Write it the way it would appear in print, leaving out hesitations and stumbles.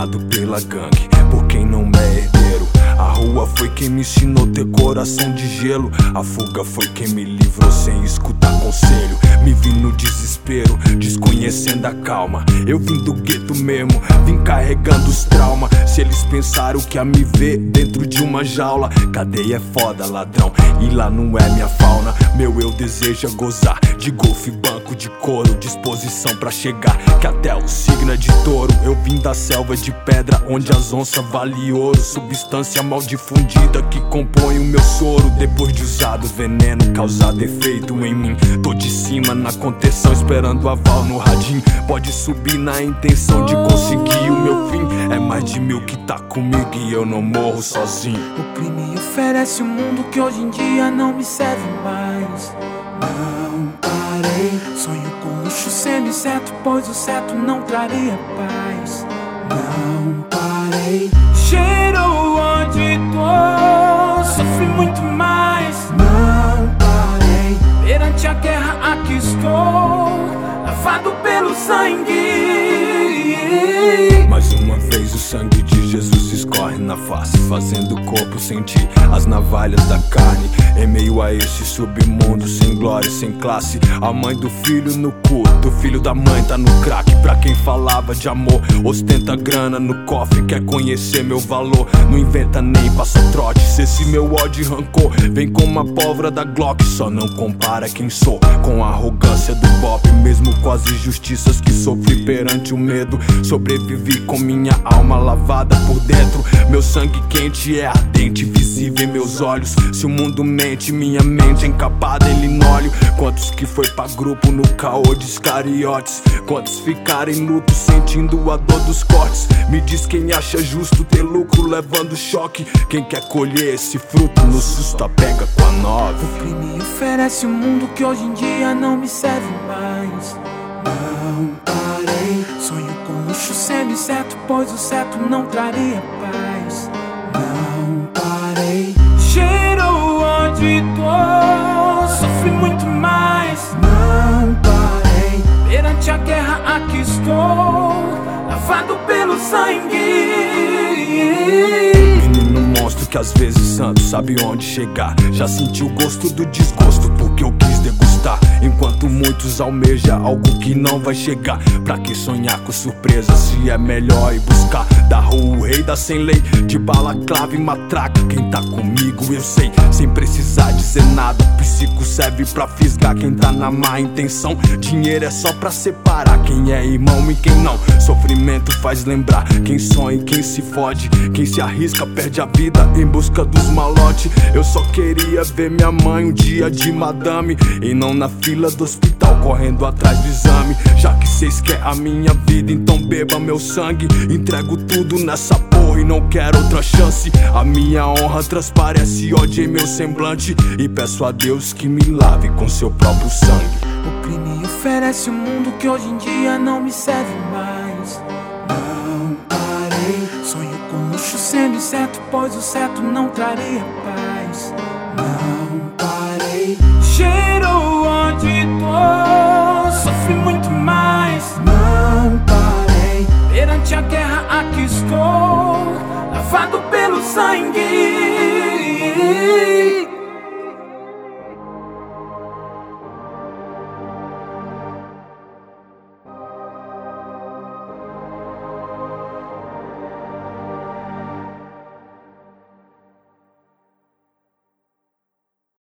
abandonado pela gangue por quem não é herdeiro. A rua foi quem me ensinou ter coração de gelo. A fuga foi quem me livrou sem escutar conselho. Me vi no desespero, desconhecendo a calma. Eu vim do gueto mesmo, vim carregando os traumas. Se eles pensaram que ia me ver dentro de uma jaula, cadeia é foda, ladrão, e lá não é minha fauna. Meu eu deseja gozar de golfe, banco de couro, disposição pra chegar, que até o signo é de touro. Eu vim da selva de pedra, onde as onças valem ouro. Substância mal difundida que compõe o meu soro. Depois de usado veneno, causado efeito em mim. Tô de cima na contenção, esperando aval no radinho. Pode subir na intenção de conseguir o meu fim. É mais de 1000 que tá comigo e eu não morro sozinho. O crime oferece um mundo que hoje em dia não me serve mais. Não parei, sonho com luxo sendo inseto, pois o certo não traria paz. Não parei, cheiro onde tô, sofri muito mais. Não parei, perante a guerra aqui estou, lavado pelo sangue. Mais uma vez o sangue de Jesus escorre na face, fazendo o corpo sentir as navalhas da carne. Em meio a esse submundo, sem glória, sem classe, a mãe do filho no culto, o filho da mãe tá no crack. Pra quem falava de amor, ostenta grana no cofre, quer conhecer meu valor, não inventa nem passa trote. Se esse meu ódio e rancor vem com uma pólvora da Glock, só não compara quem sou com a arrogância do pop. Mesmo com as injustiças que sofri perante o medo, sobrevivi com minha alma lavada por dentro. Meu sangue quente é ardente, visível em meus olhos. Se o mundo mente, minha mente é encapada em linóleo. Quantos que foi pra grupo no caô de iscariotes? Quantos ficaram em luto sentindo a dor dos cortes? Me diz quem acha justo ter lucro levando choque. Quem quer colher esse fruto no susto apega com a 9. O crime oferece um mundo que hoje em dia não me serve mais. Não parei, sonho com luxo sendo inseto, pois o certo não traria paz. Não parei, cheiro onde tô, sofri muito mais. Não parei, perante a guerra aqui estou, lavado pelo sangue. Menino monstro que às vezes santo sabe onde chegar. Já senti o gosto do desgosto porque eu quis degustar, enquanto muitos almejam algo que não vai chegar. Pra que sonhar com surpresa se é melhor ir buscar? Da rua o rei da sem lei, de bala, clave e matraca. Quem tá comigo eu sei, sem precisar dizer nada. Psico serve pra fisgar quem tá na má intenção. Dinheiro é só pra separar quem é irmão e quem não. Sofrimento faz lembrar quem sonha e quem se fode. Quem se arrisca perde a vida em busca dos malotes. Eu só queria ver minha mãe um dia de madame, e não na fila do hospital correndo atrás do exame. Já que cês quer a minha vida, então beba meu sangue. Entrego tudo nessa porra e não quero outra chance. A minha honra transparece ódio em meu semblante, e peço a Deus que me lave com seu próprio sangue. O crime oferece um mundo que hoje em dia não me serve mais. Não parei, sonho com luxo sendo inseto, pois o certo não traria paz. Não parei, cheiro onde tô, sofri muito mais. Não parei, perante a guerra aqui estou, lavado pelo sangue.